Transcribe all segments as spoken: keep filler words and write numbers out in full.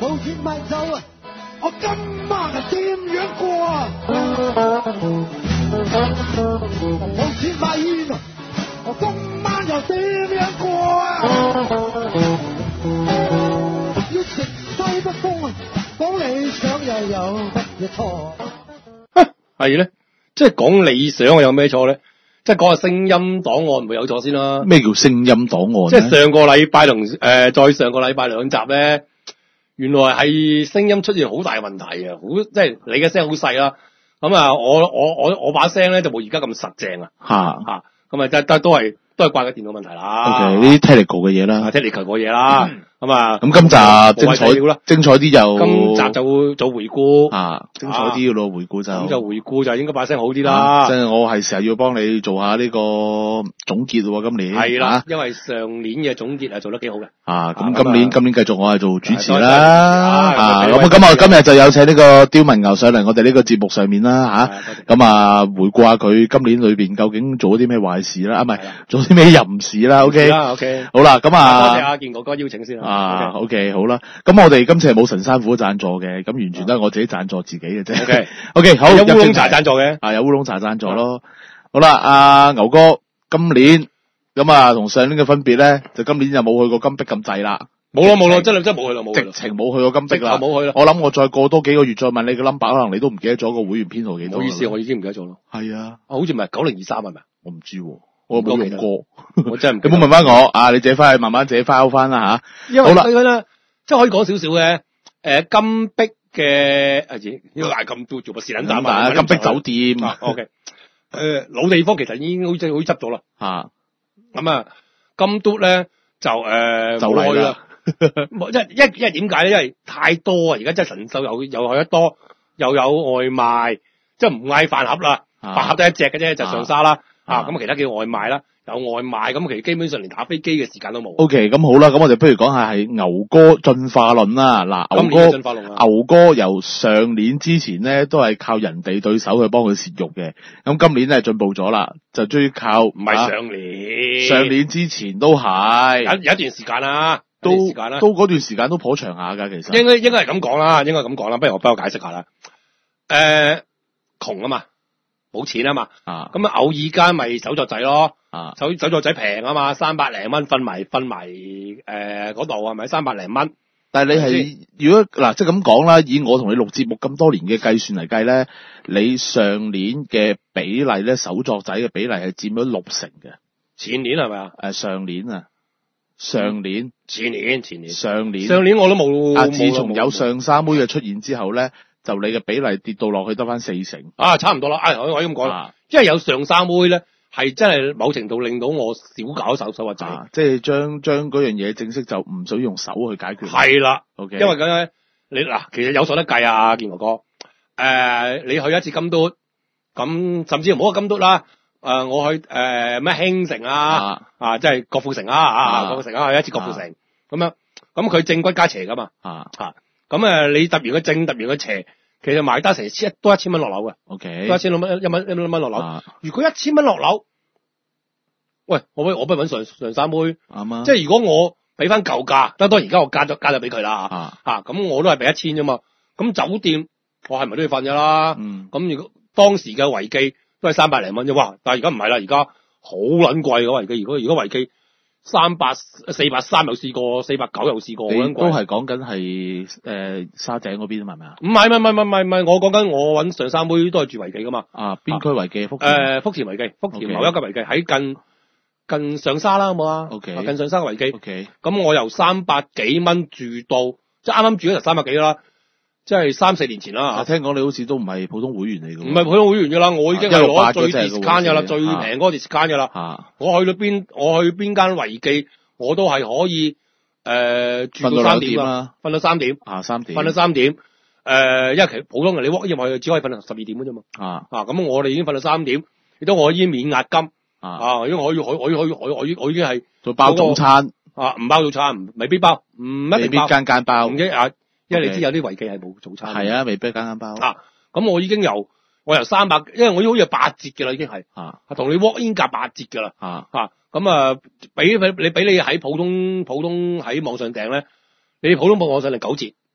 冇錢買酒啊！我今晚係點樣過啊？冇錢買煙啊！我今晚又點樣過啊？要食西北風啊！講理想又有乜嘢錯？ 係咧，即係講理想有咩錯咧？即係講下聲音檔案唔會有錯先啦。 咩叫聲音檔案？ 即係上個禮拜同誒再上個禮拜兩集咧，原來係聲音出現好大問題啊！好即係你嘅聲好細啦，咁啊我我我我把聲咧就冇而家咁實正啊嚇嚇，咁啊都都都係都係怪個電腦問題啦。 OK，呢啲 technical 嘅嘢啦， 啊 technical 嘅嘢啦。咁啊， 咁今集精彩啦， 精彩啲就今集就會做回顧啊，精彩啲嘅咯，回顧就咁就回顧就應該把聲好啲啦。 即係我係成日要幫你做下呢個總結喎，今年係啦，因為上年嘅總結係做得幾好嘅。 啊，咁今年今年繼續我係做主持啦， 啊， 咁啊咁啊今日就有請呢個刁文牛上嚟我哋呢個節目上面啦嚇，咁啊回顧下佢今年裏邊究竟做咗啲咩壞事啦，啊唔係做啲咩淫事啦 ，OK， OK， 好啦，咁啊多謝阿健哥哥邀請先啦。 啊 ，OK， 好啦，咁我哋今次係冇神山虎贊助嘅，咁完全都係我自己贊助自己嘅啫。OK，OK， 好， 有烏龍茶贊助嘅， 啊有烏龍茶贊助咯。好啦，阿牛哥，今年咁啊同上年嘅分別咧，就今年就冇去過金碧咁滯啦。 冇咯冇咯，真係真係冇去啦冇。 直情冇去過金碧啦， 冇去啦。 我諗我再過多幾個月再問你個 number， 可能你都唔記得咗個會員編號幾多。 唔好意思，我已經唔記得咗咯。 係啊， 好似唔係九零二三係咪？ 我唔知喎。我冇用過， 我真係唔。 你唔好問翻我啊！你自己翻去慢慢自己 file 翻啦吓。 因為好啦，即係可以講少少嘅。誒，金碧嘅誒，要嗌咁多做乜事撚蛋啊？ 金碧酒店。 O K。誒，老地方其實已經好似好似執咗啦。 吓。 咁啊，金都咧就誒就嚟啦。 即係一因為點解咧？因為太多啊！而家真係神獸又又去得多，又有外賣，即係唔嗌飯盒啦，飯盒得一隻嘅啫，就上沙啦。啊，咁其他叫外賣啦，有外賣，咁其實基本上連打飛機嘅時間都冇。 O K， 咁好啦，咁我哋不如講下係牛哥進化論啦。嗱，牛哥， 進化論牛哥由上年之前咧都係靠人哋對手去幫佢泄肉嘅，咁今年咧進步咗啦，就終於靠唔係上年， 上年之前都係有有一段時間啦， 都時間啦， 都嗰段時間都頗長下㗎，其實應該應該係咁講啦，應該咁講啦，不如我幫我解釋下啦。誒，窮啊嘛。冇錢啊嘛，咁啊偶爾間咪手作仔咯， 啊手手作仔平啊嘛，三百零蚊瞓埋瞓埋誒嗰度係咪三百零蚊？ 但係你係如果嗱即係咁講啦，以我同你錄節目咁多年嘅計算嚟計咧，你上年嘅比例咧手作仔嘅比例係佔咗六成嘅。 前年係咪啊？ 誒上年啊，上年、嗯、 前年前年上年上年我都冇。 啊，自從有上三妹嘅出現之後咧。就你嘅比例跌到落去得翻四成啊，差唔多啦。啊，我可以咁講啦，因為有上三妹咧，係真係某程度令到我少搞手手或仔， 啊、即係將將嗰樣嘢正式就唔使用，用手去解決。 係啦 ，OK， 因為咁樣你嗱，其實有數得計啊，健哥哥。誒、呃，你去一次金都，咁甚至唔好話金都啦。誒、呃，我去誒咩興城啊，啊，啊即係國富城啊，啊國富城啊，去一次國富城咁、啊、樣，咁佢正骨加斜噶嘛， 啊啊，咁誒你揼完個正，揼完個斜。其實買得成千多一千蚊落樓嘅 ，OK， 多一千蚊一蚊一蚊蚊落樓。啊、如果一千蚊落樓，喂，我不我不如揾上上三妹，啱啊。即係如果我俾翻舊價，當當而家我加咗加咗俾佢啦嚇，嚇咁我都係俾一千啫嘛。咁酒店我係咪都要瞓㗎啦？嗯。咁如果當時嘅維記都係三百零蚊啫，哇！但係而家唔係啦，而家好撚貴嘅維記。如果如果維記三百四百三又試過，四百九又試過， 你都係講緊係誒沙井嗰邊啊？係咪啊？ 唔係唔係唔係唔係唔係，我講緊我揾上三妹都係住維記噶嘛。 啊，邊區維記？福田誒福田維記，福田某一個維記喺近近上沙啦，好冇啊 ？OK， 近上沙嘅維記。 OK， 咁我由三百幾蚊住到，即係啱啱住嗰陣三百幾啦，即係三四年前啦。 啊，聽講你好似都唔係普通會員嚟㗎。 唔係普通會員㗎啦，我已經係攞最 discount 㗎啦，最平嗰個 discount 㗎啦。 啊， 我去到邊，我去邊間維記。我都係可以誒、呃、住到三點啊，瞓到三點啊，三點， 瞓到三點誒、呃，因為其實普通人你 walk in 入去只可以瞓到十二點嘅啫嘛， 啊啊咁我哋已經瞓到三點，亦都我已經免押金啊， 啊，因為我可以我可以我我我已我已經係做包早餐啊，唔包早餐，未必包，唔一定包， 未必間間包， 唔一啊，因為你知有啲維記係冇早餐， 係啊，未必間間包啊，咁我已經由我由三百，因為我已經好似八折嘅啦，已經係啊，同你 walk in 價八折嘅啦，啊啊。咁啊，俾俾你俾你喺普通普通喺網上訂咧，你普通網上訂九折，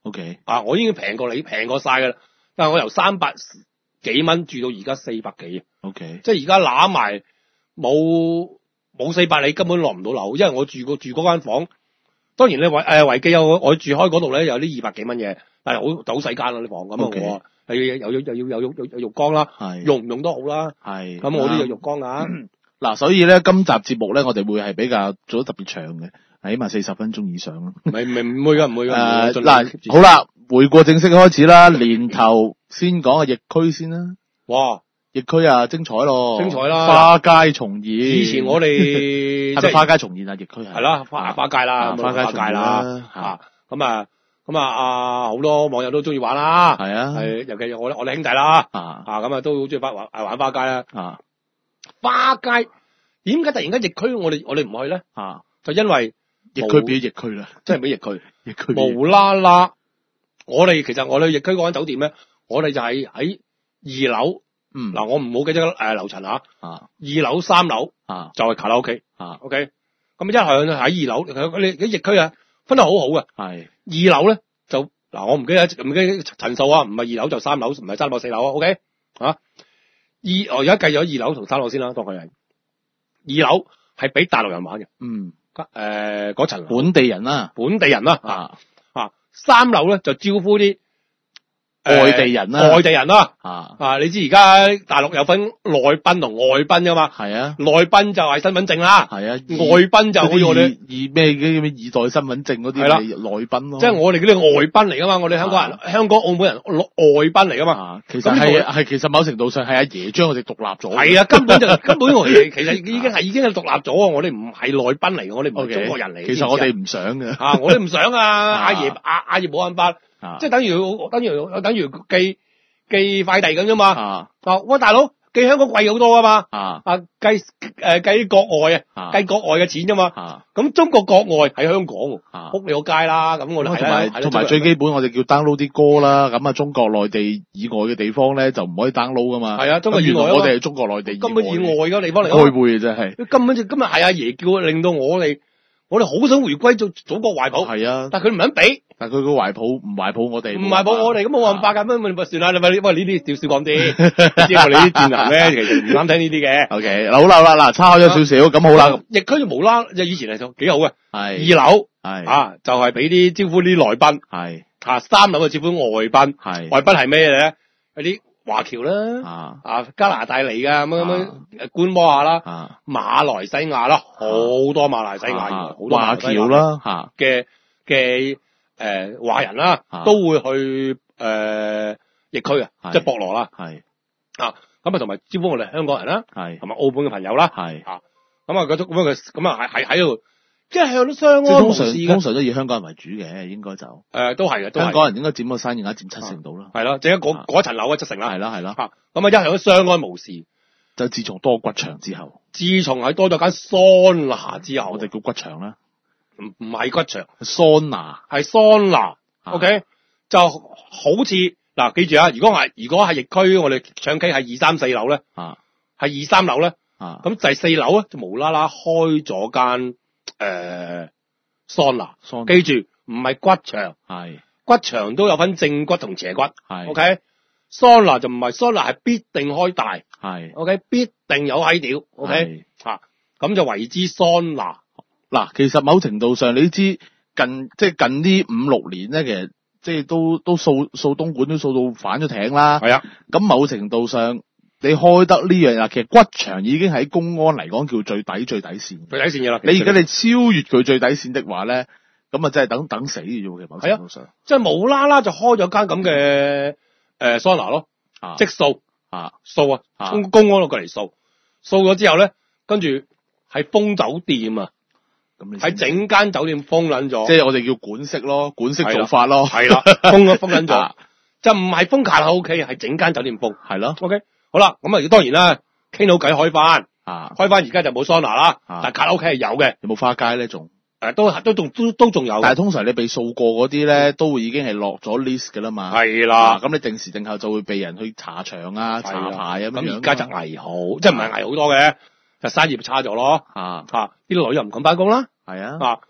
O K。 啊，我已經平過你，平過晒噶啦。但係我由三百幾蚊住到而家四百幾。 O K。 即係而家攬埋冇冇四百，你根本落唔到樓，因為我住過住嗰間房。當然咧，維誒維基有我住開嗰度咧，有啲二百幾蚊嘢，但係好好細間啦啲房咁啊。 Okay. 我係又要又要有有有浴缸啦，用唔用都好啦。 係咁我都有浴缸噶。 嗱，所以咧今集節目咧，我哋會係比較做得特別長嘅，起碼四十分鐘以上咯。 唔係唔係唔會噶，唔會噶。 誒嗱，好啦，回顧正式開始啦，年頭先講下疫區先啦。 哇！ 疫區啊，精彩咯！ 精彩啦！ 花街重現。 以前我哋係咪花街重現啊？疫區係。 係啦，花花街啦， 花街重現啦。 嚇咁啊咁啊啊！好多網友都中意玩啦。 係啊。係， 尤其我我哋兄弟啦。 啊啊咁啊，都好中意玩玩玩花街啦。 啊。 花街點解突然間疫區我哋我哋唔去咧？ 啊。就因為疫區變咗疫區啦。 真係變疫區。 疫區。 無啦啦，我哋其實我哋疫區嗰間酒店咧，我哋就係喺二樓。嗯，嗱，我唔好記得誒樓層啊，啊，二樓三樓啊，就係卡拉 OK 啊 ，OK，咁一向喺二樓，你啲疫區啊分得好好嘅，係二樓咧就嗱，我唔記得唔記得層數啊，唔係二樓就三樓，唔係三樓四樓啊 ，OK，啊，二我而家計咗二樓同三樓先啦，當佢係二樓係俾大陸人玩嘅，嗯，誒嗰層本地人啦， 本地人啦，啊啊，三樓咧就招呼啲。 外地人啦， 外地人啦，啊啊！你知而家大陸有分內賓同外賓噶嘛？係啊，內賓就係身份證啦，係啊，外賓就好似我哋二咩嘅二代身份證嗰啲係啦，內賓咯。 即係我哋嗰啲外賓嚟噶嘛？我哋香港人、香港、澳門人外賓嚟噶嘛？ 其實係係其實某程度上係阿爺將我哋獨立咗。係啊，根本就根本我哋其實已經係已經係獨立咗啊！我哋唔係內賓嚟嘅，我哋唔係中國人嚟。 其實我哋唔想嘅， 啊，我哋唔想啊！阿爺阿阿爺冇辦法。啊、即係等於等於等於寄寄快遞咁啫嘛。啊，喂大佬寄香港貴好多噶嘛。啊啊計誒計國外啊，計國外嘅錢啫嘛。啊，咁中國國外喺香港，啊，屋你個街啦。咁我哋同埋同埋最基本，我哋叫 download 啲歌啦。咁啊，中國內地以外嘅地方咧就唔可以 download 噶嘛。係啊，中國以外我哋係中國內地根本以外嘅地方嚟。 開會真係。 根本就今日係阿爺叫令到我哋。我哋好想回歸做祖國懷抱，係啊，但係佢唔肯俾， 但係佢個懷抱唔懷抱我哋， 唔懷抱我哋，咁冇辦法㗎，咁咪算啦，你咪喂呢啲少少講啲，知我哋啲戰男咧，其實唔啱聽呢啲嘅。 O K，好啦啦，嗱，差開咗少少，咁好啦， 疫區就無啦，即係以前嚟講幾好嘅， 係二樓係啊，就係俾啲招呼啲內賓，係啊，三樓就招呼外賓，係外賓係咩咧？有啲華僑啦，啊啊加拿大嚟噶，咁樣咁觀摩下啦，啊馬來西亞啦，好多馬來西亞人，好多華僑啦，吓嘅嘅誒華人啦，都會去誒疫區啊，即係博羅啦，係啊咁啊同埋招呼我哋香港人啦，係同埋澳門嘅朋友啦，係啊咁啊嗰種咁樣嘅咁啊喺喺喺度。即係向都相安無事嘅， 通常都以香港人為主嘅，應該就誒、 呃、都係嘅， 香港人應該佔個生意額佔七成到啦， 係咯，淨係嗰嗰層樓嘅七成啦，係啦係啦，咁啊一向都相安無事， 就自從多骨場之後， 自從係多咗間桑拿之後， 我哋叫骨場啦， 唔唔係骨場， 桑拿係桑拿 ，OK，就好似嗱，記住啊，如果係如果係疫區，我哋唱 K 係二三四樓咧，啊，係二三樓咧，啊，咁第四樓咧就無啦啦開咗間。誒、呃，桑拿，桑拿記住唔係骨場，係骨場都有分正骨同邪骨，係 ，OK， 桑拿就唔係，桑拿係必定開大，係 ，OK， 必定有閪屌 ，OK， 吓，咁、啊、就為之桑拿。 嗱，其實某程度上你知近即係近呢五六年咧，其實即係都都掃掃東莞都掃到反咗艇啦，係啊，咁某程度上。你開得呢樣嘢，其實骨場已經喺公安嚟講叫最底最底線，最底線嘅啦。你而家你超越佢最底線的話咧，咁啊真係等等死嘅啫喎，其實某程度上。 即係無啦啦就開咗間咁嘅誒桑拿咯，啊、即掃啊掃啊，公公安攞過嚟掃，掃咗之後咧，跟住係封酒店啊，喺整間酒店封撚咗， 即係我哋叫管式咯，管式做法咯， 係啦，封咗封撚咗，就唔係封卡拉 OK，係整間酒店封，係咯 ，OK。好啦，咁啊，當然啦，傾到偈開翻，啊，開翻而家就冇桑拿啦，啊、但係卡拉 OK 係有嘅。 有冇花街咧？仲誒、 呃，都都仲都都仲有。 但係通常你被掃過嗰啲咧，都會已經係落咗 list 噶啦嘛。係啦，咁、啊、你定時定候就會被人去查場啊、查牌啊咁樣。咁而家就危好，即係唔係危好多嘅，就生意差咗咯。啊啊，啲女又唔敢翻工啦。係啊，啊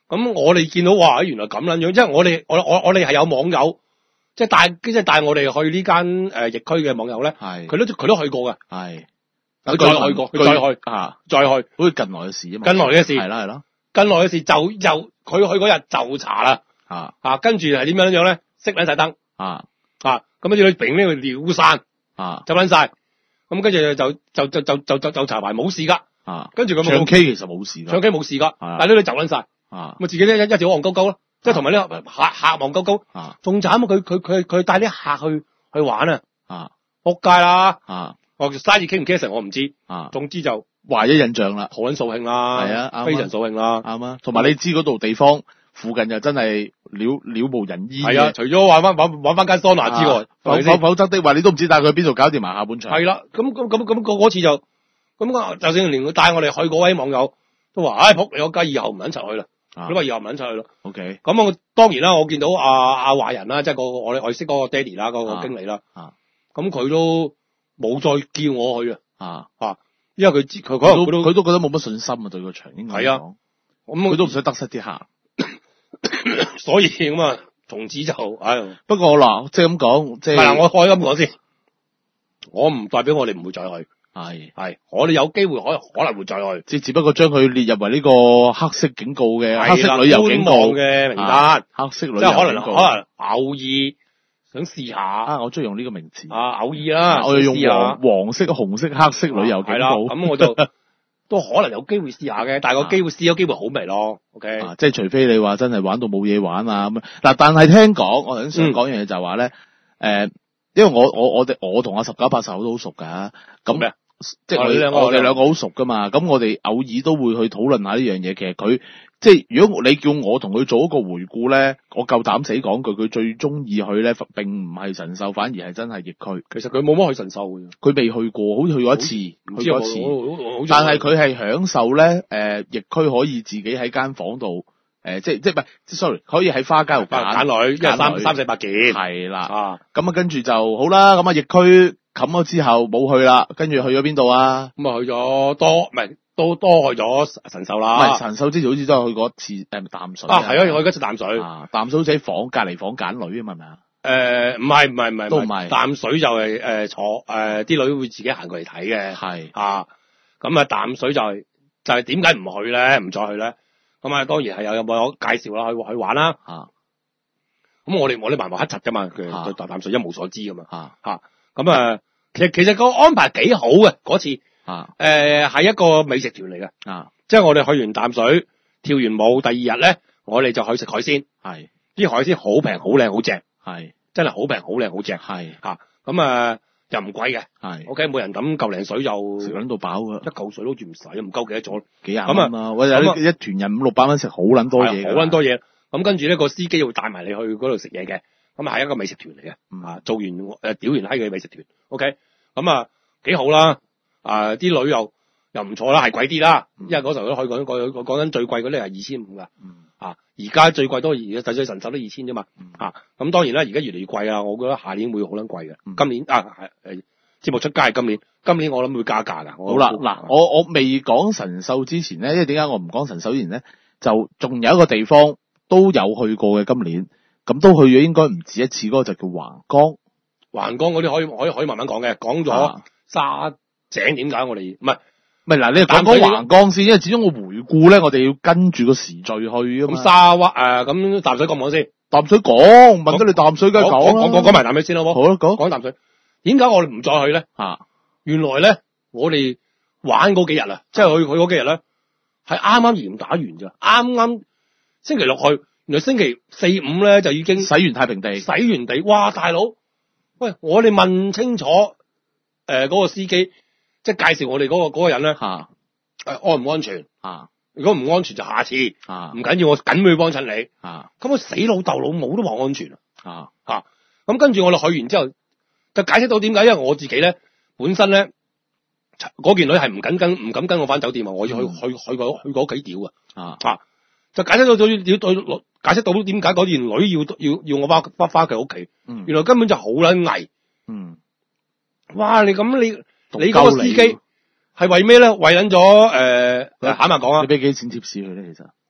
咁我哋見到哇，原來咁撚樣，即係我哋我我我哋係有網友，即係帶即係帶我哋去呢間誒疫區嘅網友咧，係佢都佢都去過嘅，係佢再去過，佢再去啊，再去，好似近來嘅事啊嘛，近來嘅事係啦係咯，近來嘅事就就佢去嗰日就查啦，啊啊，跟住係點樣樣咧？熄撚晒燈啊啊，咁跟住佢並呢個尿散啊，執撚晒，咁跟住就就就就就就就查埋冇事噶，啊，跟住咁唱 K 其實冇事，唱 K 冇事噶，但係呢啲就撚晒。啊！咁自己咧一一直戇鳩鳩咯，即係同埋呢個客客戇鳩鳩，仲慘啊！佢佢佢佢帶啲客去去玩啊！啊，仆街啦！啊，我生意傾唔傾得成我唔知啊，總之就壞咗印象啦，好撚掃興啦，係啊，非常掃興啦，啱啊！同埋你知嗰度地方附近就真係了了無人煙，係啊！除咗玩翻玩玩翻間桑拿之外，否否否則的話你都唔知帶佢去邊度搞掂埋下半場。係啦，咁咁咁咁嗰次就咁就算連佢帶我哋去嗰位網友都話：唉，仆你個街，以後唔撚齊去啦！你話以後唔撚出去咯 ，OK。咁我當然啦，我見到阿阿華人啦，即係個我我識嗰個爹哋啦，嗰個經理啦，咁佢都冇再叫我去啊，啊，因為佢知佢佢都佢都覺得冇乜信心啊，對個場應該係啊，咁佢都唔想得失啲客，所以咁啊，從此就唉。不過嗱，即係咁講，即係係我開咁講先，我唔代表我哋唔會再去。係係，我哋有機會可可能會再去，即係只不過將佢列入為呢個黑色警告嘅黑色旅遊警告嘅名單，黑色旅遊警告，即係可能可能偶爾想試下啊！我中意用呢個名詞啊，偶爾啦，我要用黃黃色、紅色、黑色旅遊警告，咁我就都可能有機會試下嘅，但係個機會試咗機會好微咯。OK，即係除非你話真係玩到冇嘢玩啊咁嗱，但係聽講我想想講樣嘢就係話咧，誒，因為我我我哋我同阿十九八十都好熟噶，咁咩？即係我哋兩個，我哋兩個好熟噶嘛，咁我哋偶爾都會去討論下呢樣嘢。其實佢即係如果你叫我同佢做一個回顧咧，我夠膽死講句，佢最中意去咧，並唔係神獸，反而係真係疫區。其實佢冇乜去神獸嘅，佢未去過，好似去過一次，去過一次。但係佢係享受咧，誒、呃，疫區可以自己喺間房度，誒、呃，即係即係唔係，sorry，可以喺花街度揀女，因為三三四百件。係啦，啊，咁啊，跟住就好啦，咁啊，疫區。冚咗之後冇去啦，跟住去咗邊度啊？咁啊去咗多，唔係都多去咗神獸啦。唔係神獸之前好似都係去過一次誒淡水。啊係啊，我去一次淡水。啊淡水好似喺房隔離房揀女啊嘛係咪啊？誒唔係唔係唔係，都唔係。淡水就係誒坐誒啲女會自己行過嚟睇嘅。係啊，咁啊淡水就係就係點解唔去咧？唔再去咧？咁啊當然係有有冇介紹啦，去去玩啦。啊，咁我哋我哋埋埋黑柒噶嘛，佢對大淡水一無所知噶嘛。啊嚇咁啊。其實其實個安排幾好嘅嗰次，啊，誒、呃、係一個美食團嚟嘅，啊，即係我哋去完淡水，跳完舞，第二日咧，我哋就去食海鮮，係，啲海鮮好平，好靚，好正，係，真係好平，好靚，好正，係，吓，咁啊又唔貴嘅，係 ，OK，每人抌嚿零水就食撚到飽噶，一嚿水都住唔使，唔夠幾多咗，幾廿蚊啊，或者一團人五六百蚊食好撚多嘢，好撚多嘢，咁跟住呢個司機會帶埋你去嗰度食嘢嘅。咁啊係一個美食團嚟嘅，啊做完誒屌完閪嘅美食團 ，OK，咁啊幾好啦，啊啲女又又唔錯啦，係貴啲啦，因為嗰時候都可以講講講緊最貴嗰啲係二千五噶，啊而家最貴都而家細細神獸都二千啫嘛，啊咁當然啦，而家越嚟越貴啊，我覺得下年會好撚貴嘅，今年啊係誒節目出街係今年，今年我諗會加價噶。好啦，嗱我我未講神獸之前咧，因為點解我唔講神獸之前咧，就仲有一個地方都有去過嘅今年。咁都去咗，應該唔止一次，嗰個就叫橫江。橫江嗰啲可以可以可以慢慢講嘅，講咗沙井點解我哋唔係唔係嗱？你講講橫江先，因為始終我回顧咧，我哋要跟住個時序去啊嘛。咁沙灣誒，咁淡水講唔講先？淡水講，問得你淡水梗係講啦。講講講埋淡水先好冇？好啦，講講淡水。點解我哋唔再去咧？啊，原來咧，我哋玩嗰幾日啊，即係去去嗰幾日咧，係啱啱嚴打完咋，啱啱星期六去。原來星期四五咧就已經洗完太平地，洗完地，哇！大佬，喂，我哋問清楚，誒、呃，嗰、那個司機，即係介紹我哋嗰、那個嗰、那個人咧，吓、啊，誒、呃，安唔安全？啊，如果唔安全就下次，啊，唔緊要，我緊會幫襯你，啊，咁我死老豆老母都話安全啊，吓、啊，咁跟住我哋去完之後，就解釋到點解，因為我自己咧本身咧，嗰件女係唔敢跟唔敢跟我翻酒店啊，我要去、嗯、去去過去過屋企屌啊，啊，吓。就解釋到咗要對解釋到點解嗰件女要要要我翻翻翻佢屋企，嗯、原來根本就好撚危。嗯，哇！你咁你你嗰個司機係為咩咧？為撚咗誒，坦白講啊，你俾幾錢貼士佢咧？其實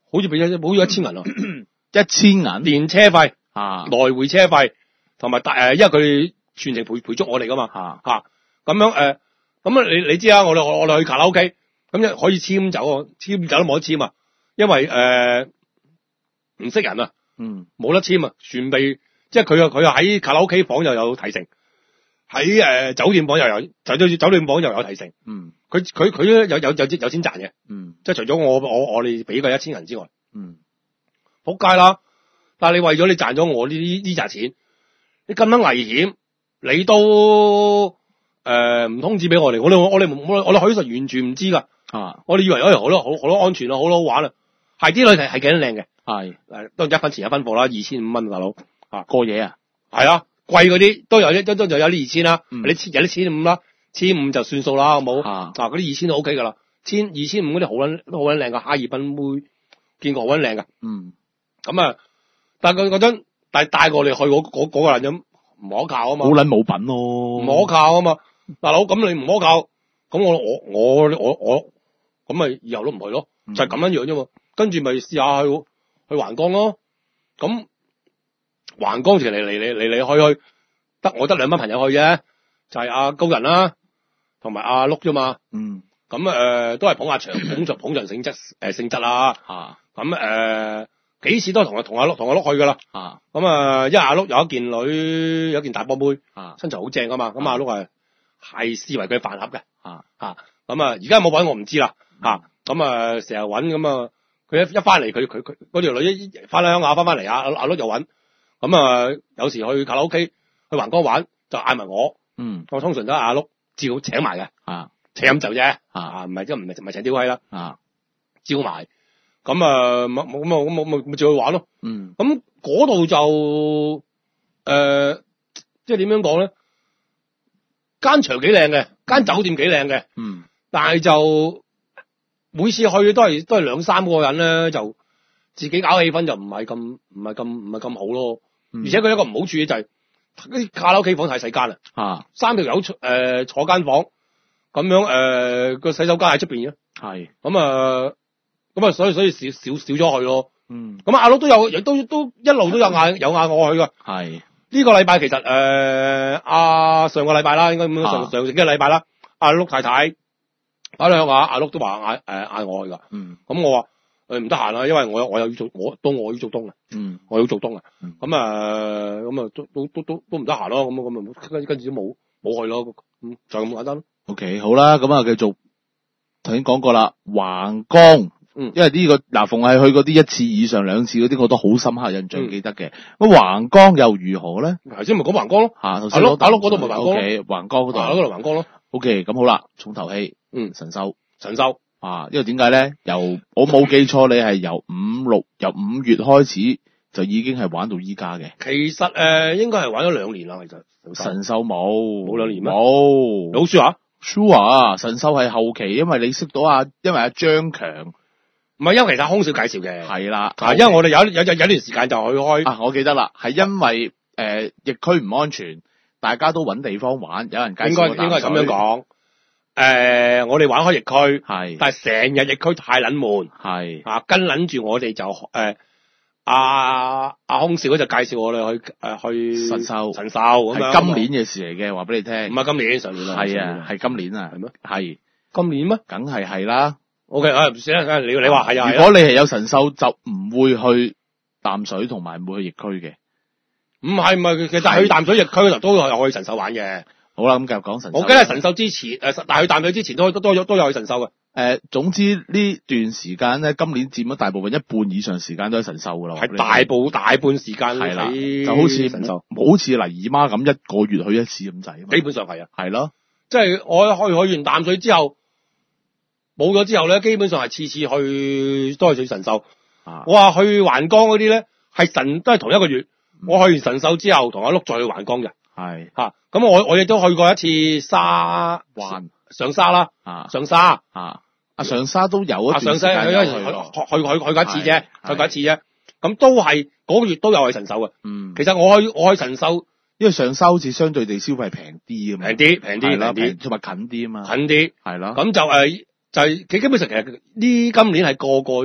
好似俾咗好似一千銀啊， 一千銀連車費啊， 來回車費同埋大誒，因為佢全程陪陪足我哋噶嘛嚇嚇，咁樣誒，咁啊你你知啊，我哋我我哋去卡拉 OK， 咁就可以簽走啊，簽走都冇得簽啊，因為誒唔識人啊， 嗯， 冇得簽啊，全被即係佢啊佢啊喺卡拉 OK 房又有提成，喺誒、呃、酒店房又有酒酒酒店房又有提成， 嗯， 佢佢佢有有有有錢賺嘅， 嗯， 即係除咗我我我哋俾佢一千銀之外， 嗯， 仆街啦！但係你為咗你賺咗我呢呢呢紮錢，你咁樣危險，你都誒唔、呃、通知俾我哋，我哋我哋我我哋許實完全唔知噶， 啊， 我哋以為誒好多好好多安全啊，好多好玩啊，係啲女係係幾多靚嘅， 係誒當然一分錢一分貨啦，二千五蚊大佬啊過夜啊， 係啊，貴嗰啲都有啲都都就有啲二千啦， 嗯、 有啲有啲千五啦，千五就算數啦，好冇啊？ 嗱嗰啲二千都 OK 噶啦，千二千五嗰啲好撚都好撚靚噶，哈爾濱妹見過好撚靚噶， 嗯， 咁啊。但係佢嗰陣帶帶過你去嗰嗰嗰個男人唔可靠啊嘛， 好撚冇品咯， 唔可靠啊嘛，大佬咁你唔可靠，咁我我我我我咁咪以後都唔去咯，嗯、就係咁樣樣啫嘛，跟住咪試下去去橫江咯，咁橫江其實嚟嚟嚟嚟嚟去去，得我得兩班朋友去啫，就係、是、阿高人啦，同埋阿碌啫嘛， 嗯， 咁誒、呃、都係捧下場，捧場捧場性質誒、呃、性質啦， 嚇， 咁誒。幾次都係同阿同阿碌同阿碌去噶啦， 啊， 咁啊，因為阿碌有一件女，有一件大波妹， 啊， 身材好正噶嘛，咁阿碌係係視為佢飯盒嘅， 啊啊，咁啊，而家冇搵我唔知啦，吓，咁啊，成日搵咁啊，佢一一翻嚟，佢佢佢嗰條女一翻鄉下翻翻嚟，阿阿碌又搵，咁啊，有時去卡拉 OK 去橫江玩就嗌埋我， 嗯， 我通常都係阿碌照請埋嘅， 啊， 請飲酒啫， 啊， 唔係即係唔係唔係請屌閪啦， 啊， 招埋。咁啊，冇冇冇冇冇咪照去玩咯。 嗯。 咁嗰度就誒、呃，即係點樣講咧？間場幾靚嘅，間酒店幾靚嘅。 嗯。 但係就每次去都係都係兩三個人咧，就自己搞氣氛就唔係咁唔係咁唔係咁好咯。嗯、而且佢一個唔好處就係啲卡拉 OK 房太細間啦。啊。三條友誒、呃、坐間房咁樣誒個、呃、洗手間喺出邊嘅。係。咁啊。咁啊，所以所以少少少咗去咯。嗯。咁阿碌都有，亦都都一路都有嗌有嗌我去噶。係。呢個禮拜其實誒，阿上個禮拜啦，應該咁上上幾個禮拜啦。阿碌太太打兩下，阿碌都話嗌誒嗌我去噶。嗯。咁我話誒唔得閒啦，因為我我又要做我都我要做東啊。嗯。我要做東啊。咁啊咁啊都都都都都唔得閒咯。咁咁啊跟跟住都冇冇去咯。咁就咁簡單咯。 O K， 好啦，咁啊繼續頭先講過啦，橫江。嗯，因為呢、這個嗱，逢係去嗰啲一次以上兩次嗰啲，我都好深刻印象記得嘅。咁橫江又如何咧？ 頭先咪講橫江咯，吓，頭先打打碌嗰度咪橫江咯。 O K，橫江嗰度， 打碌嗰度橫江咯。 O K，咁好啦，重頭戲， 嗯， 神獸， 神獸啊，因為點解咧？由我冇記錯，你係由五六由五月開始就已經係玩到依家嘅。 其實誒、呃，應該係玩咗兩年啦，其實神獸冇冇兩年咩？ 冇， 好說話 sure 啊，神獸係後期，因為你識到阿，因為阿張強。 唔係，因為其實空少介紹嘅。 係啦， 啊，因為我哋有有有有段時間就去開。 啊，我記得啦，係因為誒、呃、疫區唔安全，大家都揾地方玩，有人介紹。應該應該咁樣講。誒、呃，我哋玩開疫區， 係， 但係成日疫區太撚悶，係啊，跟撚住我哋就誒阿阿空少咧就介紹我哋去誒、呃、去神獸神獸咁樣。 係今年嘅事嚟嘅，話俾你聽。唔係今年上年啦。 係啊，係今年啊。係咩？係今年咩？ 梗係係啦。 O K，誒唔算啦，你你話係啊。 如果你係有神獸，就唔會去淡水同埋唔會去疫區嘅。 唔係唔係，其實去淡水疫區嗰度都有去神獸玩嘅。 好啦，咁繼續講神獸。 我記得神獸之前誒，但係去淡水之前都都都有都有去神獸嘅。誒、 呃，總之呢段時間咧，今年佔咗大部分一半以上時間都係神獸噶啦。 係大部大半時間係啦， 就好似神獸，冇好似黎姨媽咁一個月去一次咁滯。 基本上係啊， 係咯， 即係我去去完淡水之後。冇咗之後咧，基本上係次次去都係去神獸。啊、我話去橫江嗰啲咧，係神都係同一個月。嗯、我去完神獸之後，同阿碌再去橫江嘅。係吓，咁、啊、我我亦都去過一次沙灣上沙啦。啊，上沙啊，阿上沙都有啊。 上沙去去去去去過一次啫，去過一次啫。咁都係嗰個月都有去神獸嘅。嗯，其實我去我去神獸， 因為上沙好似相對地消費平啲咁嘛， 平啲平啲平啲， 同埋近啲啊嘛。 近啲係咯。咁就誒。就係佢基本上其實呢今年係個個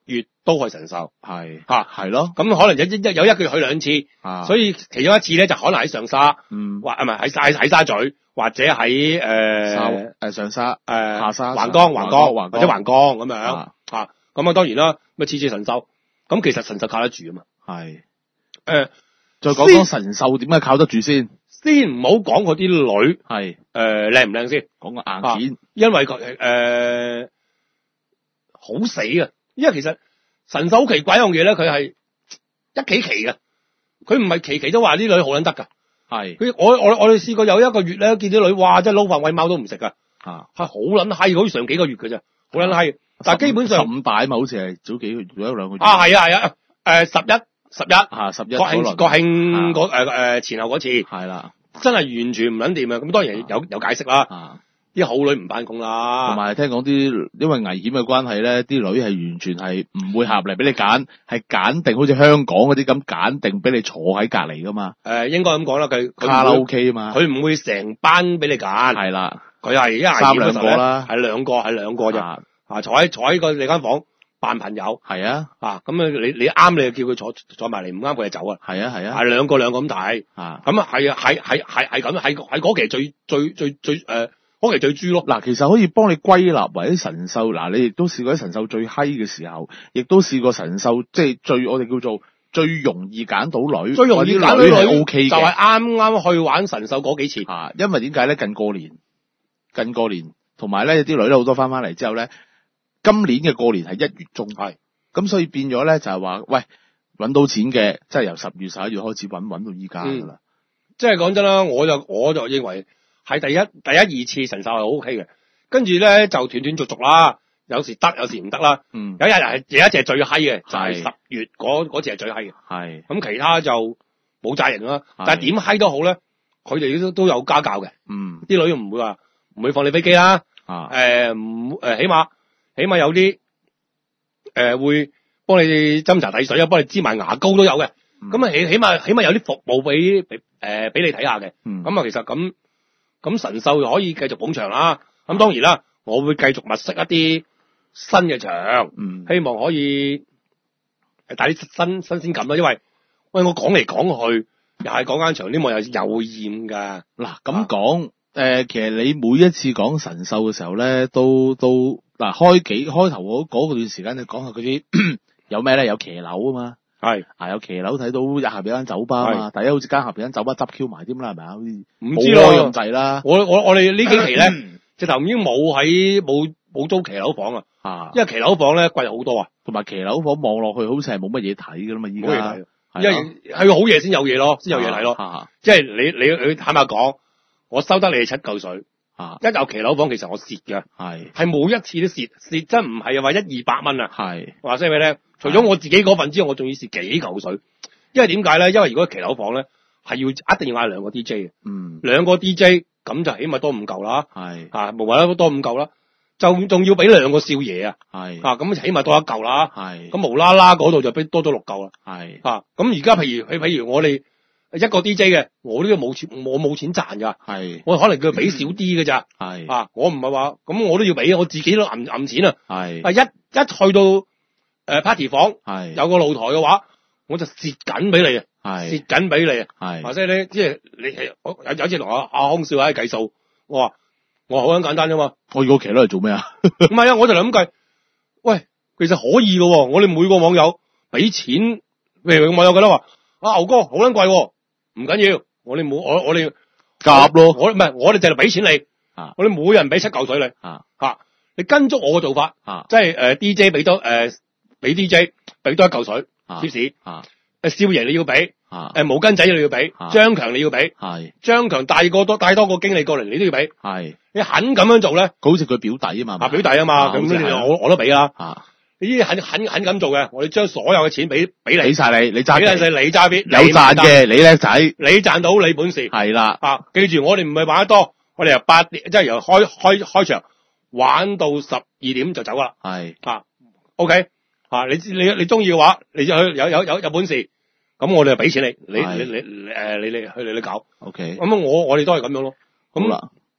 月都去神獸， 係吓係咯。 咁可能有一有一個月去兩次，啊、所以其中一次咧就可能喺上沙，嗯，或唔係喺喺喺沙咀，或者喺誒誒上沙誒、呃、下沙橫江橫江或者橫江咁樣啊。啊咁啊當然啦，咁啊次次神獸，咁其實神獸靠得住啊嘛。係誒、呃， 再講講神獸點解靠得住先。 先唔好講佢啲女係誒靚唔靚先， 講個硬件， 啊、因為佢誒、呃、好死啊！因為其實神獸好奇怪一樣嘢咧，佢係一期期嘅，佢唔係期期都話啲女好撚得噶。係佢我我我哋試過有一個月咧，見啲女哇真係撈飯餵貓都唔食噶，係好撚閪，好似上幾個月嘅啫，好撚閪。但係基本上十五大嘛，好似係早幾個月，早一兩個月。 啊係啊係啊，誒十一。十一吓十一國慶國慶嗰誒誒前後嗰次係啦， 真係完全唔撚掂啊！咁當然有有解釋啦，啲好女唔返工啦， 同埋聽講啲因為危險嘅關係咧，啲女係完全係唔會合嚟俾你揀，係揀定好似香港嗰啲咁揀定俾你坐喺隔籬噶嘛。誒、 呃，應該咁講啦，佢卡拉 OK 啊嘛， 佢唔會成班俾你揀，係啦，佢係一係三兩個啦， 係兩個係兩個啫，啊坐喺坐喺個你間房。扮朋友係啊，啊咁啊你你啱你就叫佢坐坐埋嚟，唔啱佢就走啊。係啊係啊，係兩個兩個咁睇啊，咁啊係啊係係係係咁，係係嗰期最最最最誒嗰期最豬咯。 嗱，其實可以幫你歸納為啲神獸，嗱你亦都試過喺神獸最閪嘅時候，亦都試過神獸即係最我哋叫做最容易揀到女， 最容易揀到女係 OK 嘅， 就係啱啱去玩神獸嗰幾次啊。因為點解咧？近過年，近過年，同埋咧有啲女咧好多翻翻嚟之後咧。今年嘅過年係一月中，係咁所以變咗咧就係話，喂搵到錢嘅，即係由十月十一月開始搵，搵到依家噶啦。 即係講真啦，我就我就認為係第一第一二次神獸係 O K 嘅，跟住咧就斷斷續續啦，有時得有時唔得啦。嗯，有一日係有一隻係最閪嘅，就係、是、十月嗰嗰次係最閪嘅。係咁其他就冇責任啦。但係點閪都好咧，佢哋都都有家教嘅。嗯，啲女唔會話唔會放你飛機啦。啊，誒唔誒起碼。起碼有啲誒、呃、會幫你斟茶遞水啊，幫你支埋牙膏都有嘅。咁啊起起碼起碼有啲服務俾俾誒俾你睇下嘅。咁、嗯、啊其實咁咁神獸又可以繼續捧場啦。咁當然啦，我會繼續物色一啲新嘅場、嗯，希望可以誒帶啲新新鮮感啦。因為喂我講嚟講去又係講間場，啲網友有厭㗎。嗱咁講誒，其實你每一次講神獸嘅時候咧，都都。嗱，開幾開頭嗰嗰段時間，你講下嗰啲有咩咧？有騎樓啊嘛，係啊，有騎樓睇到下邊間酒吧啊嘛，第一好似間下邊間酒吧執 Q 埋添啦，係咪啊？好似唔知咯咁滯啦。我我我哋呢幾期咧，直頭已經冇喺冇冇租騎樓房啊，啊，因為騎樓房咧貴好多啊，同埋騎樓房望落去好似係冇乜嘢睇噶啦嘛，依家因為係好夜先有嘢咯，先有嘢睇咯，啊、即係你你你坦白講，我收得你七嚿水。啊！一有騎樓房，其實我蝕嘅，係係每一次都蝕，蝕真唔係話一二百蚊啊，係話聲俾你咧。除咗我自己嗰份之外，我仲要蝕幾嚿水。因為點解咧？因為如果騎樓房咧係要一定要嗌兩個 D J 嘅，嗯，兩個 D J 咁就起碼多五嚿啦，係啊，無謂啦，多五嚿啦，就仲要俾兩個少爺啊，係啊，咁起碼多一嚿啦，係咁無啦啦嗰度就俾多咗六嚿啦，係啊，咁而家譬如譬如我哋。一個 D J 嘅，我呢個冇錢，我冇錢賺噶，係，我可能叫佢俾少啲嘅咋，係，啊，我唔係話，咁我都要俾，我自己都揞揞錢啊，係，啊一一去到誒、呃、party 房，係，有個露台嘅話，我就蝕緊俾你啊，係，蝕緊俾你啊，係，或者咧，即係你係，我有有次同阿阿康少喺計數，我話我話好簡單啫嘛，我要個騎樓嚟做咩啊？唔係啊，我就諗計，喂，其實可以噶，我哋每個網友俾錢，譬如網友覺得話，啊牛哥好撚貴。唔緊要，我哋冇我我哋夾咯，我唔係我哋就係俾錢你，啊、我哋每人俾七嚿水你，吓、啊，你跟足我嘅做法，啊、即係誒、呃、D J 俾多誒俾 D J 俾多一嚿水，貼士，誒少爺你要俾，誒、啊、毛巾仔你要俾，張、啊、強你要俾，係張強帶個多帶多個經理過嚟，你都要俾，係你肯咁樣做咧，好似佢表弟啊嘛，啊表弟啊嘛，咁、啊、我我都俾啦。啊呢啲肯肯肯咁做嘅，我哋將所有嘅錢俾俾你，俾晒你，你揸，俾晒你揸邊，有賺嘅，你叻仔，你賺到你本事，係啦，啊，記住我哋唔係玩得多，我哋由八點即係由開開開場玩到十二點就走啦，係，啊 ，OK，啊，你你你中意嘅話，你就去有有有有本事，咁我哋就俾錢你，你你你誒你你去你你搞 ，OK，咁我我哋都係咁樣咯，咁啦。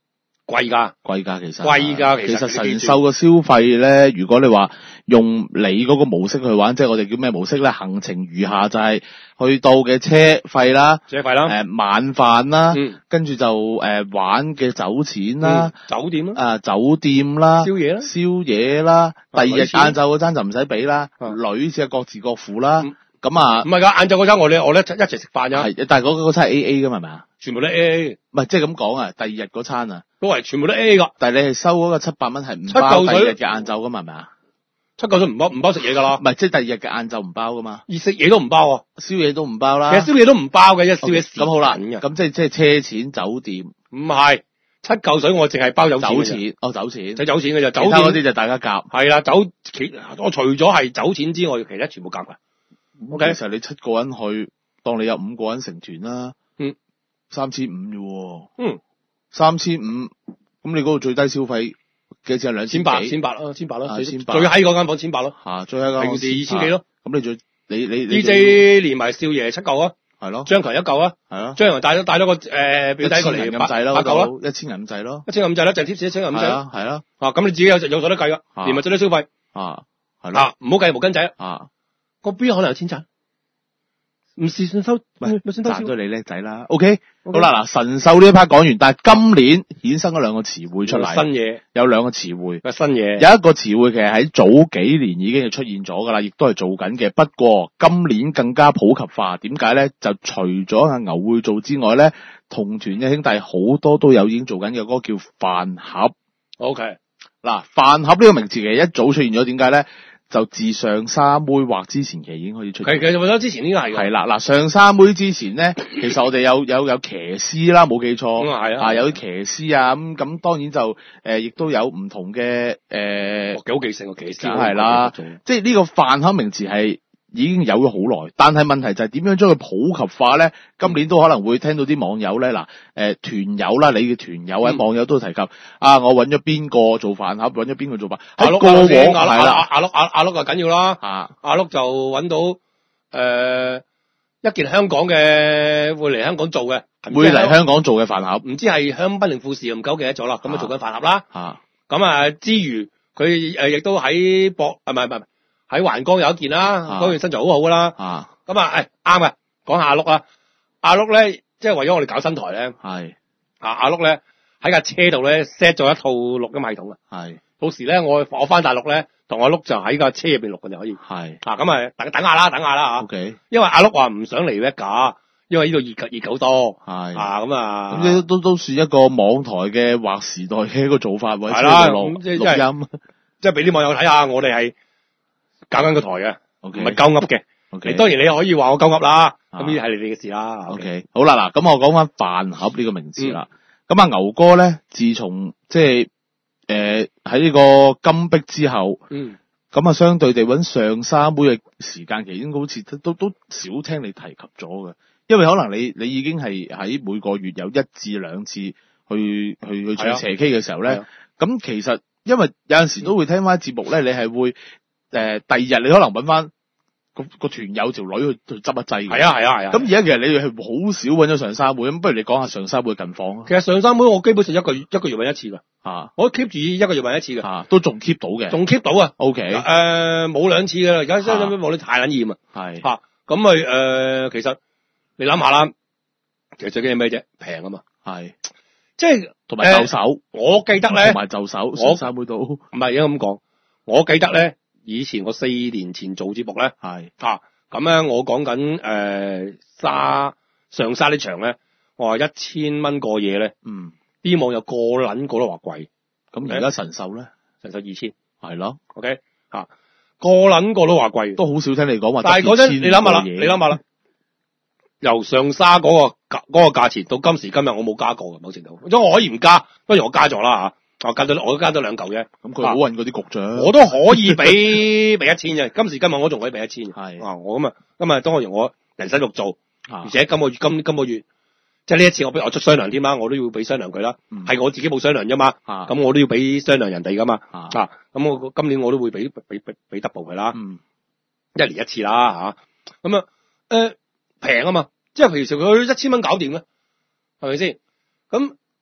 貴㗎， 貴㗎其實， 貴㗎其實神獸嘅消費咧，如果你話用你嗰個模式去玩，即係我哋叫咩模式咧？行程餘下就係去到嘅車費啦， 車費啦，誒、 呃、晚飯啦， 嗯、跟住就誒、呃、玩嘅酒錢啦、嗯， 酒店啦， 啊、呃、酒店啦，宵夜啦，宵夜啦，第二日晏晝嗰餐就唔使俾啦，女先係各自各付啦。嗯咁啊， 唔係㗎，晏晝嗰餐我哋我哋一齊一齊食飯㗎。 係，但係嗰嗰餐係 A A 㗎嘛，係咪啊？ 全部都 A A。唔係，即係咁講啊，第二日嗰餐啊， 都係全部都 A A 㗎。但係你係收嗰個七百蚊係唔包第二日嘅晏晝㗎嘛，係咪啊？七嚿水唔包唔包食嘢㗎啦。唔係，即係第二日嘅晏晝唔包㗎嘛。而食嘢都唔包啊，宵夜都唔包啦。其實宵夜都唔包嘅，因為宵夜咁好啦。咁即係即係車錢、酒店。唔係七嚿水，我淨係包酒錢。酒錢，哦，酒錢，使酒錢嘅就酒店嗰啲就大家夾。係啦，酒其我除咗係酒錢之外，其他全部夾㗎。O K，其實你七個人去，當你有五個人成團啦，嗯，三千五啫喎，嗯，三千五，咁你嗰個最低消費幾錢啊？兩千八，千八咯，千八咯，千八，最閪嗰間房千八咯，吓，最閪嗰間平時二千幾咯，咁你最你你 D J 連埋少爺七嚿啊，係咯，張強一嚿啊，係咯，張強帶咗帶咗個誒表弟過嚟八八嚿咯，一千銀咁滯咯，一千銀咁滯啦，淨貼士一千銀咁滯咯，係啦，啊，咁你自己有有所得計噶，連埋最低消費，啊，係啦，唔好計毛巾仔啊。個邊可能有錢賺？唔是算收，咪咪算收賺咗你叻仔啦。OK，, okay. 好啦，嗱，神獸呢一 part 講完，但係今年衍生咗兩個詞彙出嚟，新嘢有兩個詞彙，新嘢有一個詞彙其實喺早幾年已經係出現咗噶啦，亦都係做緊嘅。不過今年更加普及化，點解咧？就除咗阿牛會做之外咧，同團嘅兄弟好多都有已經做緊嘅，嗰個叫飯盒。OK，嗱，飯盒呢個名詞其實一早出現咗，點解咧？就自上沙妹畫之前其實已經可以出現。其實我之前應該係係啦，嗱，上沙妹之前咧，其實我哋有有有騎師啦，冇記錯。咁啊係啊，啊有啲騎師啊，咁咁當然就誒亦、呃、都有唔同嘅誒幾好記性嘅騎師。係啦，即係呢個飯盒名詞係已經有咗好耐，但係問題就係點樣將佢普及化咧？今年都可能會聽到啲網友咧，嗱，誒團友啦，你嘅團友或者網友都提及，啊，我揾咗邊個做飯盒，揾咗邊個做飯，喺過往係啦，阿碌阿阿碌就緊要啦，啊，阿碌就揾到誒、呃、一件香港嘅會嚟香港做嘅，會嚟香港做嘅飯盒，唔知係香檳定富士，唔夠記得咗啦，咁啊做緊飯盒啦，啊，咁啊之餘佢誒亦都喺博啊唔係唔係。喺環江有一件啦，嗰、啊、件身材好好噶啦，咁啊，誒啱嘅，講下阿碌啦，阿碌咧，即係為咗我哋搞新台咧，係，啊阿碌咧喺架車度咧 set 咗一套錄音系統啊，係，到時咧我我翻大陸咧，同阿碌就喺架車入邊錄嘅就可以，係，啊咁啊等等下啦，等下啦吓 ，OK，因為阿碌話唔想嚟一架，因為呢度熱熱狗多，係，啊咁啊，咁呢都都算一個網台嘅劃時代嘅一個做法，係啦，咁即係錄音，即係俾啲網友睇下，我哋係。搞緊個台嘅，唔係鳩噏嘅。Okay. 當然你可以話我鳩噏啦，咁呢啲係你哋嘅事啦。OK，, okay. 好啦，嗱，咁我講翻飯盒呢個名詞啦。咁、嗯、啊，牛哥咧，自從即係誒喺呢個金碧之後，嗯，咁啊，相對地揾上沙妹嘅時間，其實應該好似都都都少聽你提及咗嘅，因為可能你你已經係喺每個月有一至兩次去去去唱斜 K 嘅時候咧，咁、啊、其實因為有陣時都會聽翻節目咧，你係會。誒、呃，第二日你可能搵翻個個團友條女去去執一劑嘅，係啊係啊係啊。咁而家其實你係好少搵咗上沙妹，咁不如你講下上沙妹嘅近況啊。其實上沙妹我基本上一個月一個月搵一次噶，啊，我 keep 住一個月搵一次嘅，啊，都仲 keep 到嘅，仲 keep 到啊。O K，誒，冇兩次噶啦，而家真係冇你太撚厭啊。係，吓咁咪誒，其實你諗下啦，其實最緊要咩啫？平啊嘛，係，即係同埋就手、呃。我記得咧，同埋就手，上沙妹都唔係應該咁講，我記得咧。以前我四年前做節目咧，係啊，咁咧我講緊誒沙上沙呢場咧，我話一千蚊過夜咧，嗯，啲網友個撚個都話貴，咁而家神獸咧，神獸二千，係咯 ，OK，啊，個撚個都話貴，都好少聽你講話，但係嗰陣你諗下啦，你諗下啦，由上沙嗰、嗰個價嗰個價錢到今時今日我冇加過嘅，某程度，所以我可以唔加，不如我加咗啦嚇。我加咗，我都加咗兩嚿啫。咁佢好運嗰啲局長，我都可以俾俾一千嘅。今時今日我仲可以俾一千。係啊，我咁啊，今日當我我人生肉做，而且今個月今今個月，即係呢一次我俾我出雙糧添啦，我都要俾雙糧佢啦。係、嗯、我自己冇雙糧啫嘛。咁我都要俾雙糧人哋噶嘛。啊，咁我今年我都會俾俾俾俾 double 佢啦。嗯，一年一次啦吓。咁啊，誒平啊嘛，即係平時佢一千蚊搞掂嘅，係咪先？咁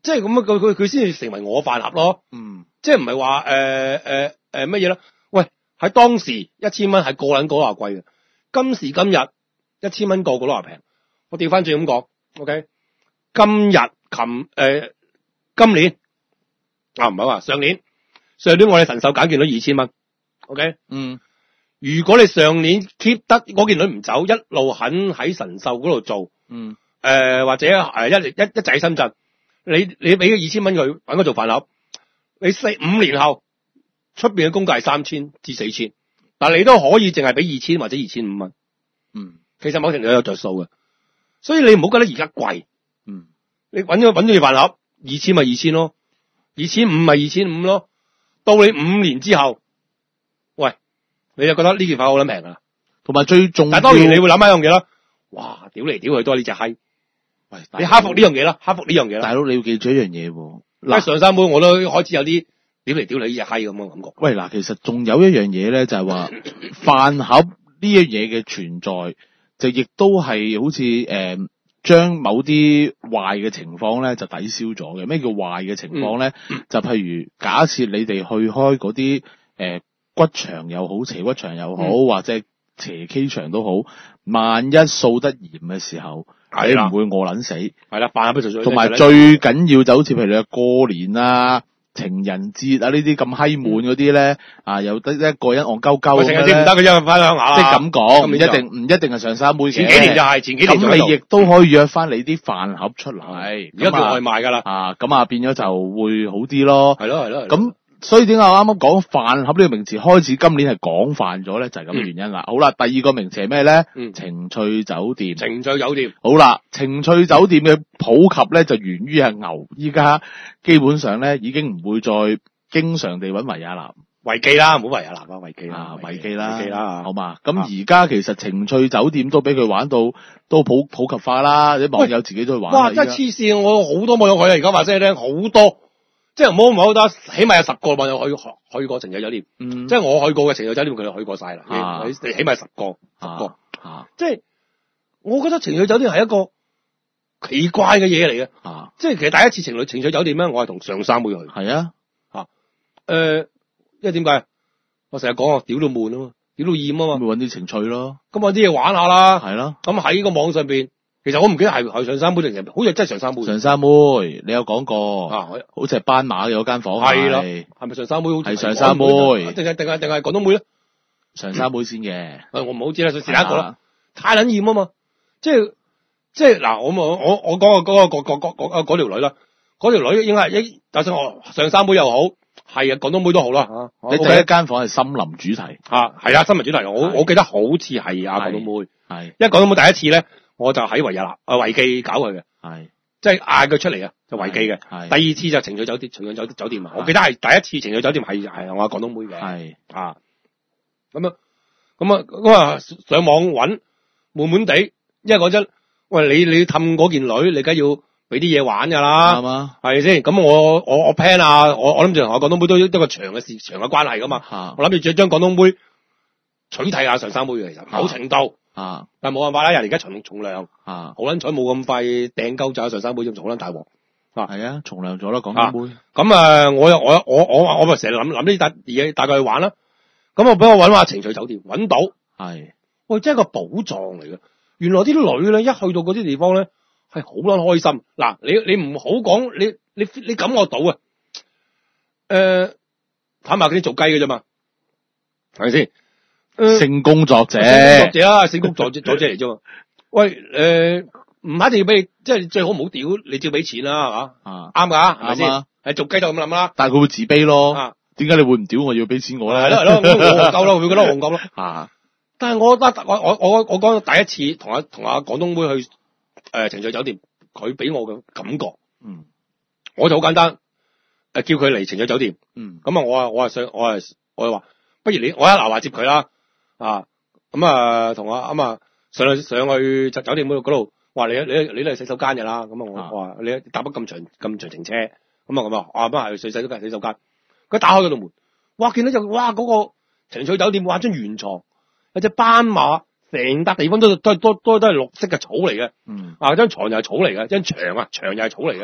即係咁啊，佢佢佢先至成為我飯盒咯。 嗯， 即係唔係話誒誒誒乜嘢啦？喂，喺當時一千蚊係個撚個都話貴嘅，今時今日一千蚊個個都話平。我調翻轉咁講 ，OK？ 今日琴誒今年啊唔係話上年，上年我哋神獸揀件女二千蚊 ，OK？ 嗯， 如果你上年 keep 得嗰件女唔走，一路肯喺神獸嗰度做， 嗯， 誒、呃、或者誒一一一直喺深圳，你你俾咗二千蚊佢揾佢做飯盒，你四五年後出邊嘅工價係三千至四千，但你都可以淨係俾二千或者二千五蚊， 嗯， 其實某程度有着數嘅，所以你唔好覺得而家貴， 嗯， 你揾咗揾咗件飯盒二千咪二千咯，二千五咪二千五咯，到你五年之後，喂，你就覺得呢件飯好撚平啦， 同埋最重要， 但係當然你會諗一樣嘢啦，哇，屌嚟屌去都係呢隻閪，喂，你克服呢樣嘢啦，克服呢樣嘢啦， 大佬你要記住一樣嘢喎， 嗱上山妹我都開始有啲屌嚟屌去呢隻閪咁嘅感覺。 喂，嗱，其實仲有一樣嘢咧，就係話飯盒呢樣嘢嘅存在，就亦都係好似誒將某啲壞嘅情況咧就抵消咗嘅。咩叫壞嘅情況咧？嗯、就譬如假設你哋去開嗰啲誒骨場又好，斜骨場又好，嗯、或者斜 K 場都好，萬一掃得嚴嘅時候，你唔會餓撚死。係啦，飯盒就最同埋最緊要就好似譬如你過年啊、情人節啊呢啲咁閪悶嗰啲咧，啊有得一個人戇鳩鳩情人節唔得嘅，因為翻鄉下即係咁講，唔一定唔一定係上山妹嘅。前幾年就係、是、前幾年咁，你亦都可以約翻你啲飯盒出嚟。而家叫外賣㗎啦。啊，咁啊變咗就會好啲咯。係咯係咯。咁所以點解我啱啱講飯盒呢個名詞開始今年係廣泛咗咧？就係咁嘅原因啦。嗯、好啦，第二個名詞係咩咧？嗯、情趣酒店。情趣酒店。好啦，情趣酒店嘅普及咧就源於阿牛，依家基本上咧已經唔會再經常地揾維也納、維記啦，唔好維也納啦，維記啦，維記啦，維記啦，好嘛？咁而家其實情趣酒店都俾佢玩到都普普及化啦，啲網友自己都去玩。哇！真係黐線，我好多網友去啊，而家話聲你聽，好多。即係唔好唔好得，起碼有十個網友去去過情趣酒店。嗯，即係我去過嘅情趣酒店，佢哋去過晒啦。啊，你起碼十個，十個。啊，即係我覺得情趣酒店係一個奇怪嘅嘢嚟嘅。啊，即係其實第一次情侶情趣酒店咧，我係同上三妹去。係啊。吓，誒，因為點解？我成日講我屌到悶啊嘛，屌到厭啊嘛。咪搵啲情趣咯。咁搵啲嘢玩下啦。係咯。咁喺個網上邊。其實我唔記得係係上山妹定係，好似真係上山妹。上山妹，你有講過啊？好似係斑馬嘅嗰間房係咯，係咪上山妹？係上山妹，定係定係定係廣東妹咧？上山妹先嘅，我唔好知啦，就試一個啦。太撚厭啊嘛，即係即係嗱，我我我我講個嗰個嗰嗰嗰嗰條女啦，嗰條女應該係一，就算我上山妹又好，係啊廣東妹都好啦吓。你第一間房係森林主題啊，係啊森林主題，我我記得好似係啊廣東妹，係，因為廣東妹第一次咧。我就喺維也納啊維記搞佢嘅，係即係嗌佢出嚟啊，就維記嘅。係第二次就情趣酒店，情趣酒酒店啊，我記得係第一次情趣酒店係係我廣東妹嘅，係啊咁啊咁啊咁啊上網搵悶悶地，因為講真，喂你你氹嗰件女，你梗要俾啲嘢玩噶啦，係嘛，係咪先？咁我我我 plan 啊，我我諗住同我廣東妹都一個長嘅事長嘅關係噶嘛，我諗住將廣東妹取替下上山妹嘅，其實某程度。啊！但係冇辦法啦，人而家重重量啊，好撚彩冇咁快掟鳩走上山妹，仲好撚大鑊啊！係啊，重量咗啦，廣東妹。咁啊，我又我我我我咪成日諗諗呢笪嘢，帶佢去玩啦。咁我俾我搵下情趣酒店，搵到係，喂，真係個寶藏嚟嘅。原來啲女咧一去到嗰啲地方咧係好撚開心。嗱，你你唔好講，你你你，你感覺到啊？誒、呃，坦白啲做雞嘅啫嘛，係咪先？性工作者，性工作者啊，性工作者作者嚟啫嘛。喂，誒、呃，唔一定要俾你，即係最好唔好屌，你照俾錢啦，係嘛？啊，啱噶，係咪先？係做雞就咁諗啦。但係佢會自卑咯。啊，點解你會唔屌我要俾錢我咧？係咯係咯，我戇鳩咯，會覺得戇鳩咯。啊，但係我覺得我我我我講第一次同阿同阿廣東妹去誒情趣酒店，佢俾我嘅感覺，嗯，我就好簡單，誒叫佢嚟情趣酒店，嗯，咁啊我啊我係想我係我係話，不如你我一嗱話接佢啦。啊，咁啊，同阿咁啊上去上去酒酒店嗰度嗰度，話你你你都係洗手間嘅啦，咁啊我話你搭乜咁長咁長程車，咁啊咁啊，啊咁係去洗手間洗手間，佢打開嗰道門，哇見到就哇嗰個情趣酒店哇張圓床，有隻斑馬，成笪地方都都都都都係綠色嘅草嚟嘅，嗯，啊張床又係草嚟嘅，張牆啊牆又係草嚟嘅，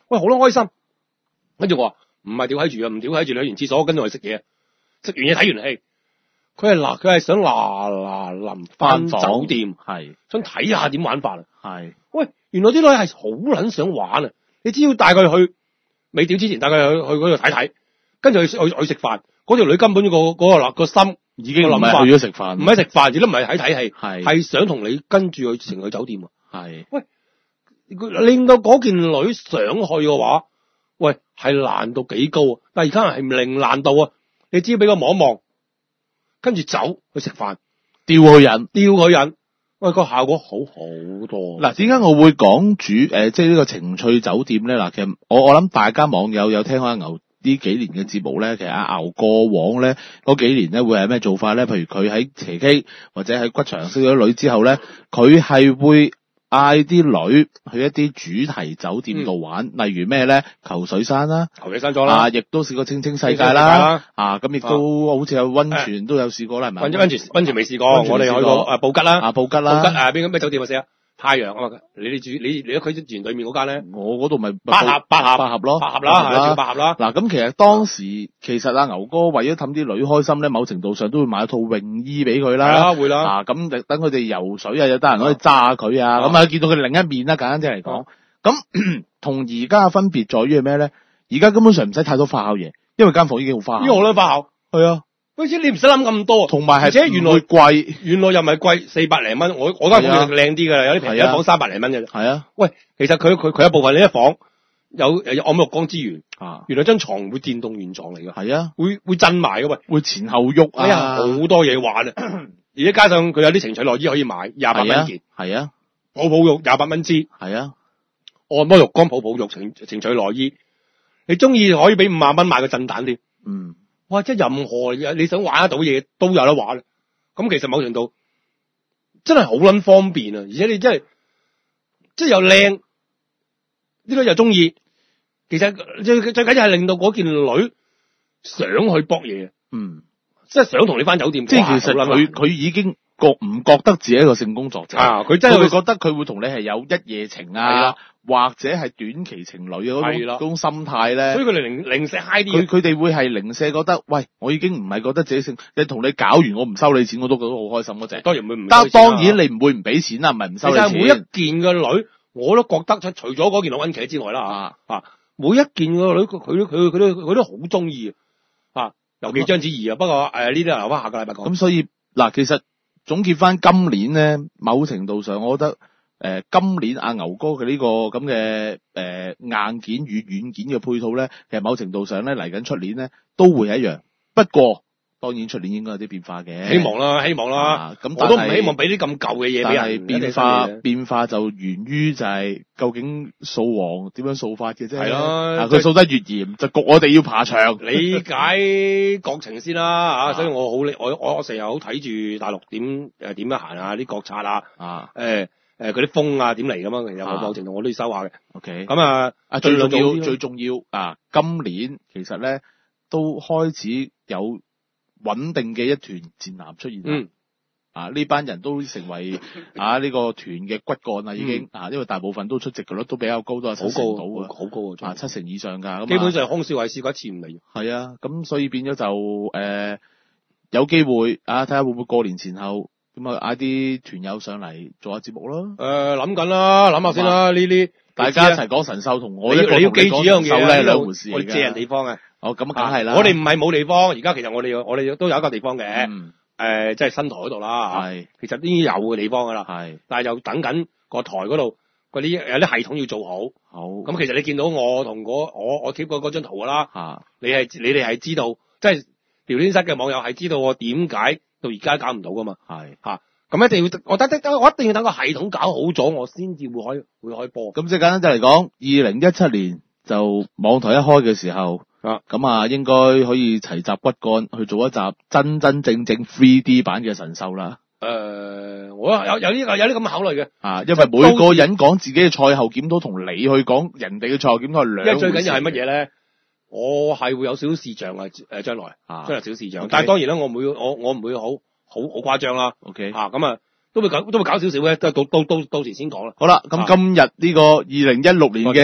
喂，好啦，開心。跟住我話唔係吊喺住啊，唔吊喺住，你去完廁所跟住我去食嘢，食完嘢睇完戲。佢係嗱，佢係想嗱嗱臨翻酒店，係想睇下點玩法啊。係，喂，原來啲女係好撚想玩啊！你只要帶佢去未吊之前，帶佢去去嗰度睇睇，跟住去去去食飯。嗰條女根本、嗰個嗰、嗰個嗱個心已經諗法去咗食飯，唔係食飯，亦都唔係喺睇戲，係係想同你跟住去成去酒店啊。係，喂，令到嗰件女想去嘅話，喂，係難度幾高啊！但係而家係零難度啊！你只要俾佢望一望。跟住走去食飯，吊佢癮，吊佢癮，喂，個效果好好多。 嗱，點解我會講主誒、呃，即係呢個情趣酒店咧？嗱，其實我我諗大家網友有聽開阿牛呢幾年嘅節目咧，其實阿牛過往咧嗰幾年咧會係咩做法咧？譬如佢喺斜 K 或者喺骨場識咗女之後咧，佢係會嗌啲女去一啲主題酒店度玩，嗯、例如咩咧？球水山啦， 球水山咗啦， 啊，亦都試過清清世界啦，啊，咁亦都好似有溫泉都有試過啦，係咪？ 溫溫泉溫泉未試過，我哋去過誒布吉啦， 啊布吉啦， 布吉誒邊個咩酒店啊？死啊！太陽啊嘛，你哋住你你喺佢住對面嗰間咧， 我嗰度咪八合八合八合咯， 八合啦，係八合啦。 嗱，咁其實當時其實阿牛哥為咗氹啲女開心咧，某程度上都會買一套泳衣俾佢啦，係啦，會啦。啊，咁就等佢哋游水啊，有得人可以揸佢啊，咁啊見到佢另一面啦，簡單啲嚟講。咁同而家嘅分別在於係咩咧？而家根本上唔使太多花巧嘢，因為間房已經好花巧。 呢個好多花巧，係啊。好似你唔使諗咁多，同埋係而且原來貴，原來又唔係貴四百零蚊。我我間房靚啲噶啦，有啲平一房三百零蚊嘅。係啊，喂，其實佢佢佢一部分呢一房有有按摩浴缸資源啊，原來張床會電動原床嚟噶，係啊，會會震埋噶喂，會前後喐啊，啊，好多嘢玩啊，而且加上佢有啲情趣內衣可以買，廿八蚊件，係啊，泡泡浴廿八蚊支，係啊，按摩浴缸泡泡浴情情趣內衣，你中意可以俾五萬蚊買個震蛋添，嗯。哇！即係任何嘢你想玩得到嘢都有得玩，咁其實某程度真係好撚方便啊！而且你真係即係又靚，呢個又中意。其實最最緊要係令到嗰件女想去搏嘢，嗯，即係想同你返酒店。即係其實佢佢已經覺唔覺得自己一個性工作者啊？佢真係會覺得佢會同你係有一夜情啊。或者係短期情侶嘅嗰種嗰種心態咧，所以佢哋零零舍 high 啲。佢佢哋會係零舍覺得，喂，我已經唔係覺得自己性，你同你搞完我唔收你錢，我都覺得好開心嗰隻。當然會唔，但當然你唔會唔俾錢啦，唔係唔收你錢。其實每一件嘅女，我都覺得除咗嗰件老溫琪之外啦，啊啊，每一件嘅女，佢佢佢佢都佢都好中意啊，尤其章子怡啊。不過誒呢啲留翻下個禮拜講。咁所以嗱，其實總結翻今年咧，某程度上，我覺得。誒、呃，今年阿牛哥嘅呢個咁嘅誒硬件與軟件嘅配套咧，其實某程度上咧嚟緊出年咧都會係一樣。不過當然出年應該有啲變化嘅。希望啦，希望啦。咁、啊、我都唔希望俾啲咁舊嘅嘢俾人。但係變化變化就源於就係究竟掃黃點樣掃法嘅啫。係咯，佢掃得越嚴就焗我哋要爬牆。理解國情先啦，啊，所以我好我我我成日好睇住大陸點誒點樣行啊啲國策啊，啊誒。誒，嗰啲風啊，點嚟噶嘛？其實我某程度我都要收下嘅。O K，咁啊，啊最重要最重要啊，今年其實咧都開始有穩定嘅一團戰艦出現。嗯，啊呢班人都成為啊呢個團嘅骨幹啊，已經啊，因為大部分都出席嘅率都比較高，都係七成到嘅，好高啊，七成以上噶。基本上空少係試過一次唔嚟。係啊，咁所以變咗就誒有機會啊，睇下會唔會過年前後。咁啊，嗌啲團友上嚟做下節目咯。誒，諗緊啦，諗下先啦。呢啲大家一齊講神獸，同我一個你要記住一樣嘢咧，兩回事。我哋借人地方嘅。哦，咁梗係啦。我哋唔係冇地方，而家其實我哋我哋都有一個地方嘅。嗯。誒，即係新台嗰度啦。係。其實已經有嘅地方噶啦。係。但係又等緊個台嗰度嗰啲有啲系統要做好。好。咁其實你見到我同我我我貼過嗰張圖噶啦。嚇。你係你哋係知道，即係聊天室嘅網友係知道我點解。到而家搞唔到噶嘛？係吓，咁、啊、一定要，我得得，我一定要等個系統搞好咗，我先至會開會開播。咁即係簡單啲嚟講，二零一七年就網台一開嘅時候，啊，咁啊應該可以齊集骨幹去做一集真真正正 three D 版嘅神獸啦。誒、呃，我有有呢個有啲咁嘅考慮嘅，啊，因為每個人講自己嘅賽後檢討，同你去講人哋嘅賽後檢討係兩回事。因為最緊要係乜嘢咧？我係會有少少視像啊，誒，將來啊，將來少少視像， okay. 但係當然啦，我唔會，我我唔會好好好誇張啦。OK，啊，咁啊，都會搞都會搞少少嘅，都到到到到時先講啦。好啦，咁今日呢個二零一六年嘅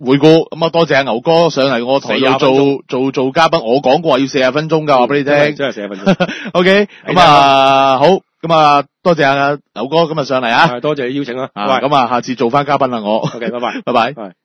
回顧。咁啊，多謝阿牛哥上嚟我台度做做做嘉賓。我講過話要四十分鐘噶，話俾你聽。 真係四十分鐘。 OK，咁啊好，咁啊多謝阿牛哥今日上嚟啊。 多謝你邀請啊。 咁啊，下次做翻嘉賓啦我。 OK，拜拜， 拜拜。 拜。